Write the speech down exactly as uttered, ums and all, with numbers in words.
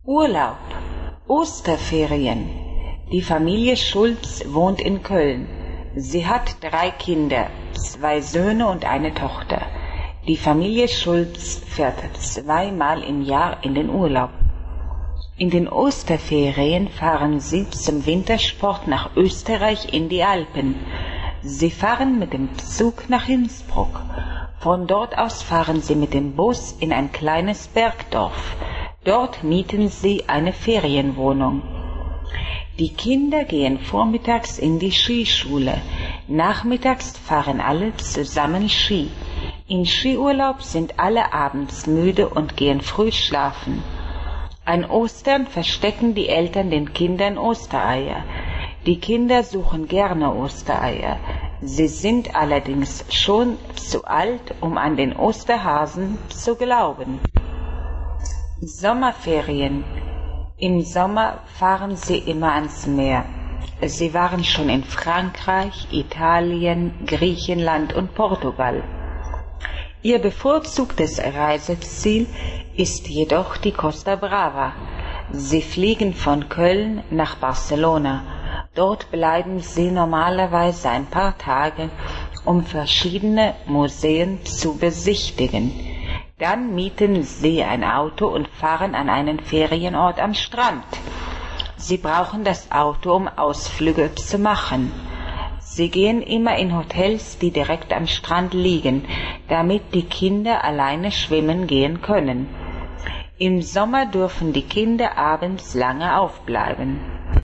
Urlaub, Osterferien. Die Familie Schulz wohnt in Köln. Sie hat drei Kinder, zwei Söhne und eine Tochter. Die Familie Schulz fährt zweimal im Jahr in den Urlaub. In den Osterferien fahren sie zum Wintersport nach Österreich in die Alpen. Sie fahren mit dem Zug nach Innsbruck. Von dort aus fahren sie mit dem Bus in ein kleines Bergdorf. Dort mieten sie eine Ferienwohnung. Die Kinder gehen vormittags in die Skischule. Nachmittags fahren alle zusammen Ski. Im Skiurlaub sind alle abends müde und gehen früh schlafen. An Ostern verstecken die Eltern den Kindern Ostereier. Die Kinder suchen gerne Ostereier. Sie sind allerdings schon zu alt, um an den Osterhasen zu glauben. Sommerferien. Im Sommer fahren sie immer ans Meer. Sie waren schon in Frankreich, Italien, Griechenland und Portugal. Ihr bevorzugtes Reiseziel ist jedoch die Costa Brava. Sie fliegen von Köln nach Barcelona. Dort bleiben sie normalerweise ein paar Tage, um verschiedene Museen zu besichtigen. Dann mieten sie ein Auto und fahren an einen Ferienort am Strand. Sie brauchen das Auto, um Ausflüge zu machen. Sie gehen immer in Hotels, die direkt am Strand liegen, damit die Kinder alleine schwimmen gehen können. Im Sommer dürfen die Kinder abends lange aufbleiben.